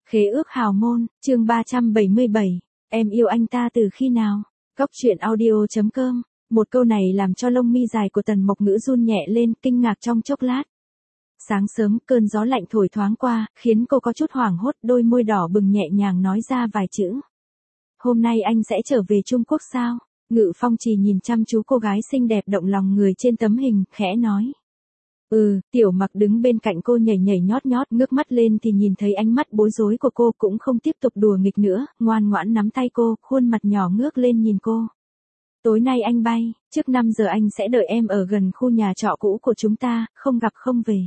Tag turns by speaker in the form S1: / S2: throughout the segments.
S1: Khế ước hào môn, chương 377, em yêu anh ta từ khi nào? Góc truyện audio.com, một câu này làm cho lông mi dài của Tần Mộc Ngữ run nhẹ lên, kinh ngạc trong chốc lát. Sáng sớm, cơn gió lạnh thổi thoáng qua, khiến cô có chút hoảng hốt, đôi môi đỏ bừng nhẹ nhàng nói ra vài chữ. Hôm nay anh sẽ trở về Trung Quốc sao? Ngự Phong Trì nhìn chăm chú cô gái xinh đẹp động lòng người trên tấm hình, khẽ nói. Tiểu Mặc đứng bên cạnh cô nhảy nhảy nhót nhót, ngước mắt lên thì nhìn thấy ánh mắt bối rối của cô, cũng không tiếp tục đùa nghịch nữa, ngoan ngoãn nắm tay cô, khuôn mặt nhỏ ngước lên nhìn cô. Tối nay anh bay, trước 5 giờ anh sẽ đợi em ở gần khu nhà trọ cũ của chúng ta, không gặp không về.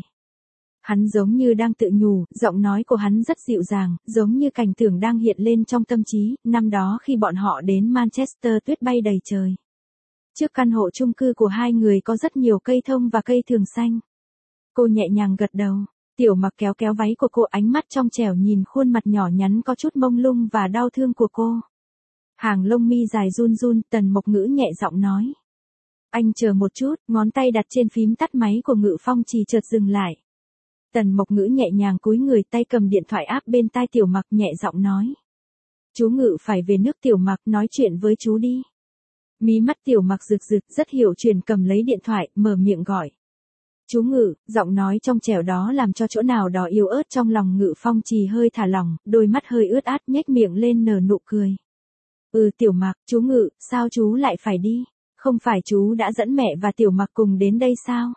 S1: Hắn giống như đang tự nhủ, giọng nói của hắn rất dịu dàng, giống như cảnh tượng đang hiện lên trong tâm trí, năm đó khi bọn họ đến Manchester tuyết bay đầy trời. Trước căn hộ chung cư của hai người có rất nhiều cây thông và cây thường xanh. Cô nhẹ nhàng gật đầu, Tiểu Mặc kéo kéo váy của cô, ánh mắt trong trẻo nhìn khuôn mặt nhỏ nhắn có chút mông lung và đau thương của cô. Hàng lông mi dài run run, Tần Mộc Ngữ nhẹ giọng nói. Anh chờ một chút, ngón tay đặt trên phím tắt máy của Ngự Phong Trì chợt dừng lại. Tần Mộc Ngữ nhẹ nhàng cúi người, tay cầm điện thoại áp bên tai Tiểu Mặc, nhẹ giọng nói. Chú Ngự phải về nước. Tiểu Mặc, nói chuyện với chú đi. Mí mắt Tiểu Mặc rực rực, rất hiểu chuyện, cầm lấy điện thoại, mở miệng gọi. Chú Ngự, giọng nói trong trẻo đó làm cho chỗ nào đó yếu ớt trong lòng Ngự Phong Trì hơi thả lỏng, đôi mắt hơi ướt át, nhếch miệng lên nở nụ cười. Tiểu Mặc, chú Ngự, sao chú lại phải đi? Không phải chú đã dẫn mẹ và Tiểu Mặc cùng đến đây sao?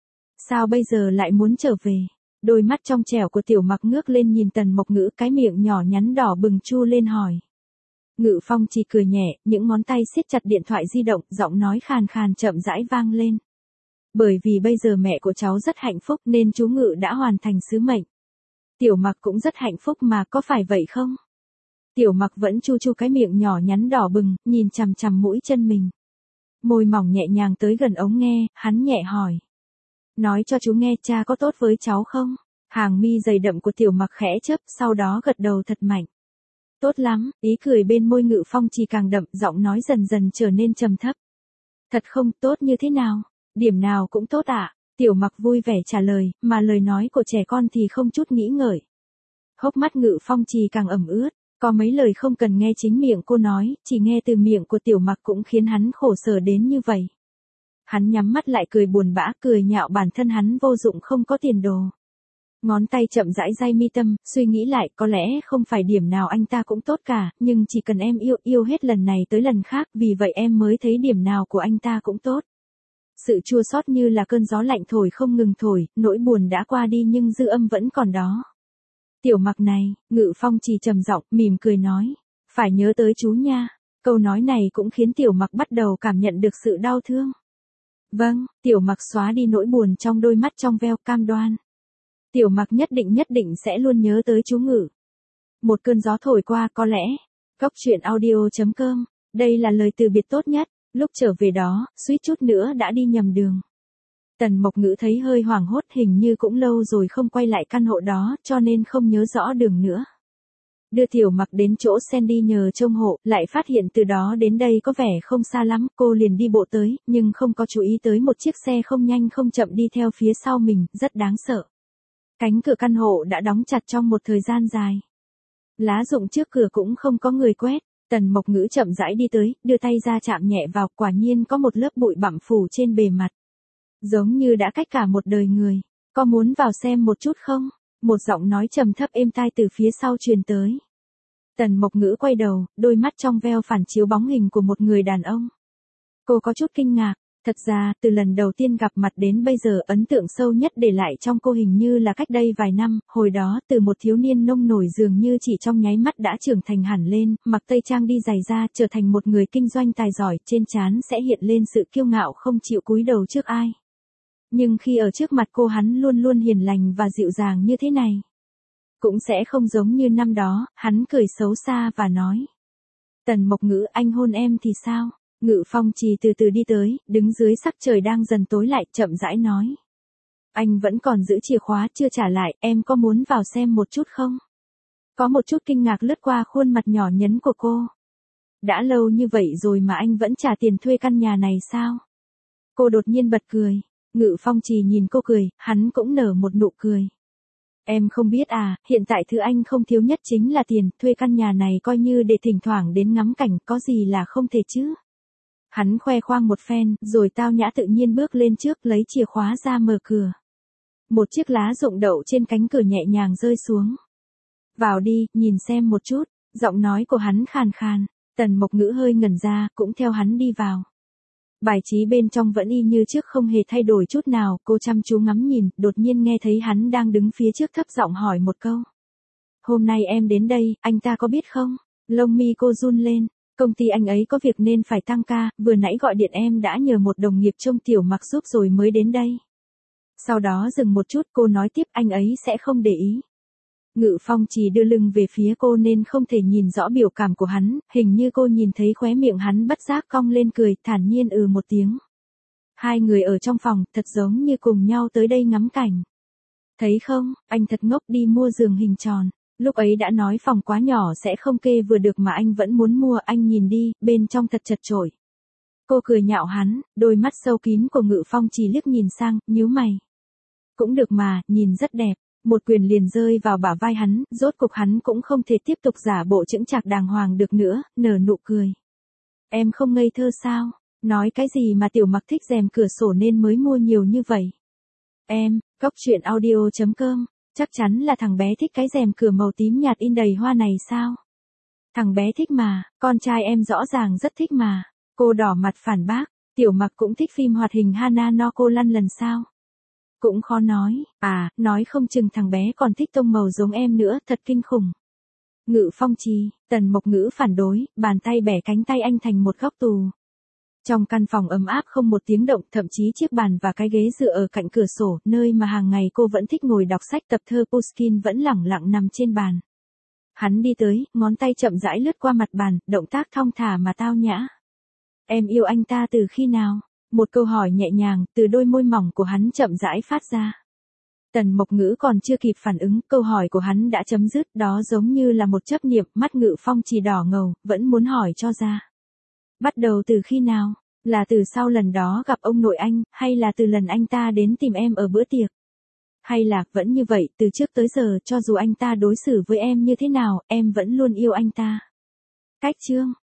S1: Sao bây giờ lại muốn trở về? Đôi mắt trong trẻo của Tiểu Mặc ngước lên nhìn Tần Mộc Ngữ, cái miệng nhỏ nhắn đỏ bừng chu lên hỏi. Ngự Phong Trì cười nhẹ, những ngón tay siết chặt điện thoại di động, giọng nói khàn khàn chậm rãi vang lên. Bởi vì bây giờ mẹ của cháu rất hạnh phúc nên chú Ngự đã hoàn thành sứ mệnh. Tiểu Mặc cũng rất hạnh phúc mà, có phải vậy không? Tiểu Mặc vẫn chu chu cái miệng nhỏ nhắn đỏ bừng, nhìn chằm chằm mũi chân mình. Môi mỏng nhẹ nhàng tới gần ống nghe, hắn nhẹ hỏi. Nói cho chú nghe, cha có tốt với cháu không? Hàng mi dày đậm của Tiểu Mặc khẽ chớp, sau đó gật đầu thật mạnh. Tốt lắm, ý cười bên môi Ngự Phong Trì càng đậm, giọng nói dần dần trở nên trầm thấp. Thật không? Tốt như thế nào? Điểm nào cũng tốt ạ. Tiểu Mặc vui vẻ trả lời, mà lời nói của trẻ con thì không chút nghĩ ngợi. Hốc mắt Ngự Phong Trì càng ẩm ướt, có mấy lời không cần nghe chính miệng cô nói, chỉ nghe từ miệng của Tiểu Mặc cũng khiến hắn khổ sở đến như vậy. Hắn nhắm mắt lại cười buồn bã, cười nhạo bản thân hắn vô dụng không có tiền đồ. Ngón tay chậm rãi day mi tâm, suy nghĩ lại, có lẽ không phải điểm nào anh ta cũng tốt cả, nhưng chỉ cần em yêu hết lần này tới lần khác, vì vậy em mới thấy điểm nào của anh ta cũng tốt. Sự chua xót như là cơn gió lạnh thổi không ngừng thổi, nỗi buồn đã qua đi nhưng dư âm vẫn còn đó. Tiểu Mặc này, Ngự Phong Trì trầm giọng, mỉm cười nói, phải nhớ tới chú nha. Câu nói này cũng khiến Tiểu Mặc bắt đầu cảm nhận được sự đau thương. Vâng, Tiểu Mặc xóa đi nỗi buồn trong đôi mắt trong veo, cam đoan. Tiểu Mặc nhất định sẽ luôn nhớ tới chú Ngự. Một cơn gió thổi qua, có lẽ. Góc truyện audio.com, đây là lời từ biệt tốt nhất. Lúc trở về đó, suýt chút nữa đã đi nhầm đường. Tần Mộc Ngữ thấy hơi hoảng hốt, hình như cũng lâu rồi không quay lại căn hộ đó, cho nên không nhớ rõ đường nữa. Đưa Tiểu Mặc đến chỗ Sandy nhờ trông hộ, lại phát hiện từ đó đến đây có vẻ không xa lắm, cô liền đi bộ tới, nhưng không có chú ý tới một chiếc xe không nhanh không chậm đi theo phía sau mình, rất đáng sợ. Cánh cửa căn hộ đã đóng chặt trong một thời gian dài. Lá rụng trước cửa cũng không có người quét. Tần Mộc Ngữ chậm rãi đi tới, đưa tay ra chạm nhẹ vào, quả nhiên có một lớp bụi bặm phủ trên bề mặt. Giống như đã cách cả một đời người. Có muốn vào xem một chút không? Một giọng nói trầm thấp êm tai từ phía sau truyền tới. Tần Mộc Ngữ quay đầu, đôi mắt trong veo phản chiếu bóng hình của một người đàn ông. Cô có chút kinh ngạc. Thật ra, từ lần đầu tiên gặp mặt đến bây giờ, ấn tượng sâu nhất để lại trong cô hình như là cách đây vài năm, hồi đó từ một thiếu niên nông nổi dường như chỉ trong nháy mắt đã trưởng thành hẳn lên, mặc tây trang đi giày da, trở thành một người kinh doanh tài giỏi, trên trán sẽ hiện lên sự kiêu ngạo không chịu cúi đầu trước ai. Nhưng khi ở trước mặt cô hắn luôn luôn hiền lành và dịu dàng như thế này. Cũng sẽ không giống như năm đó, hắn cười xấu xa và nói. Tần Mộc Ngữ, anh hôn em thì sao? Ngự Phong Trì từ từ đi tới, đứng dưới sắc trời đang dần tối lại, chậm rãi nói. Anh vẫn còn giữ chìa khóa chưa trả lại, em có muốn vào xem một chút không? Có một chút kinh ngạc lướt qua khuôn mặt nhỏ nhắn của cô. Đã lâu như vậy rồi mà anh vẫn trả tiền thuê căn nhà này sao? Cô đột nhiên bật cười. Ngự Phong Trì nhìn cô cười, hắn cũng nở một nụ cười. Em không biết à, hiện tại thứ anh không thiếu nhất chính là tiền, thuê căn nhà này coi như để thỉnh thoảng đến ngắm cảnh, có gì là không thể chứ. Hắn khoe khoang một phen, rồi tao nhã tự nhiên bước lên trước lấy chìa khóa ra mở cửa. Một chiếc lá rụng đậu trên cánh cửa nhẹ nhàng rơi xuống. Vào đi, nhìn xem một chút, giọng nói của hắn khàn khàn. Tần Mộc Ngữ hơi ngẩn ra, cũng theo hắn đi vào. Bài trí bên trong vẫn y như trước không hề thay đổi chút nào, cô chăm chú ngắm nhìn, đột nhiên nghe thấy hắn đang đứng phía trước thấp giọng hỏi một câu. Hôm nay em đến đây, anh ta có biết không? Lông mi cô run lên, công ty anh ấy có việc nên phải tăng ca, vừa nãy gọi điện em đã nhờ một đồng nghiệp trông Tiểu Mặc giúp rồi mới đến đây. Sau đó dừng một chút cô nói tiếp anh ấy sẽ không để ý. Ngự Phong chỉ đưa lưng về phía cô nên không thể nhìn rõ biểu cảm của hắn, hình như cô nhìn thấy khóe miệng hắn bất giác cong lên cười, thản nhiên một tiếng. Hai người ở trong phòng, thật giống như cùng nhau tới đây ngắm cảnh. Thấy không, anh thật ngốc đi mua giường hình tròn. Lúc ấy đã nói phòng quá nhỏ sẽ không kê vừa được mà anh vẫn muốn mua, anh nhìn đi, bên trong thật chật chội. Cô cười nhạo hắn, đôi mắt sâu kín của Ngự Phong chỉ liếc nhìn sang, nhíu mày. Cũng được mà, nhìn rất đẹp. Một quyền liền rơi vào bả vai hắn, rốt cục hắn cũng không thể tiếp tục giả bộ chững chạc đàng hoàng được nữa, nở nụ cười. Em không ngây thơ sao? Nói cái gì mà Tiểu Mặc thích rèm cửa sổ nên mới mua nhiều như vậy? Em, coctruyện.audio.com, chắc chắn là thằng bé thích cái rèm cửa màu tím nhạt in đầy hoa này sao? Thằng bé thích mà, con trai em rõ ràng rất thích mà. Cô đỏ mặt phản bác, Tiểu Mặc cũng thích phim hoạt hình Hana no Cô lăn lần sao? Cũng khó nói, nói không chừng thằng bé còn thích tông màu giống em nữa, thật kinh khủng. Ngự Phong trì, Tần Mộc Ngữ phản đối, bàn tay bẻ cánh tay anh thành một góc tù. Trong căn phòng ấm áp không một tiếng động, thậm chí chiếc bàn và cái ghế dựa ở cạnh cửa sổ, nơi mà hàng ngày cô vẫn thích ngồi đọc sách tập thơ Pushkin vẫn lẳng lặng nằm trên bàn. Hắn đi tới, ngón tay chậm rãi lướt qua mặt bàn, động tác thong thả mà tao nhã. Em yêu anh ta từ khi nào? Một câu hỏi nhẹ nhàng, từ đôi môi mỏng của hắn chậm rãi phát ra. Tần Mộc Ngữ còn chưa kịp phản ứng, câu hỏi của hắn đã chấm dứt, đó giống như là một chấp niệm, mắt Ngự Phong chỉ đỏ ngầu, vẫn muốn hỏi cho ra. Bắt đầu từ khi nào? Là từ sau lần đó gặp ông nội anh, hay là từ lần anh ta đến tìm em ở bữa tiệc? Hay là, vẫn như vậy, từ trước tới giờ, cho dù anh ta đối xử với em như thế nào, em vẫn luôn yêu anh ta? Cách chương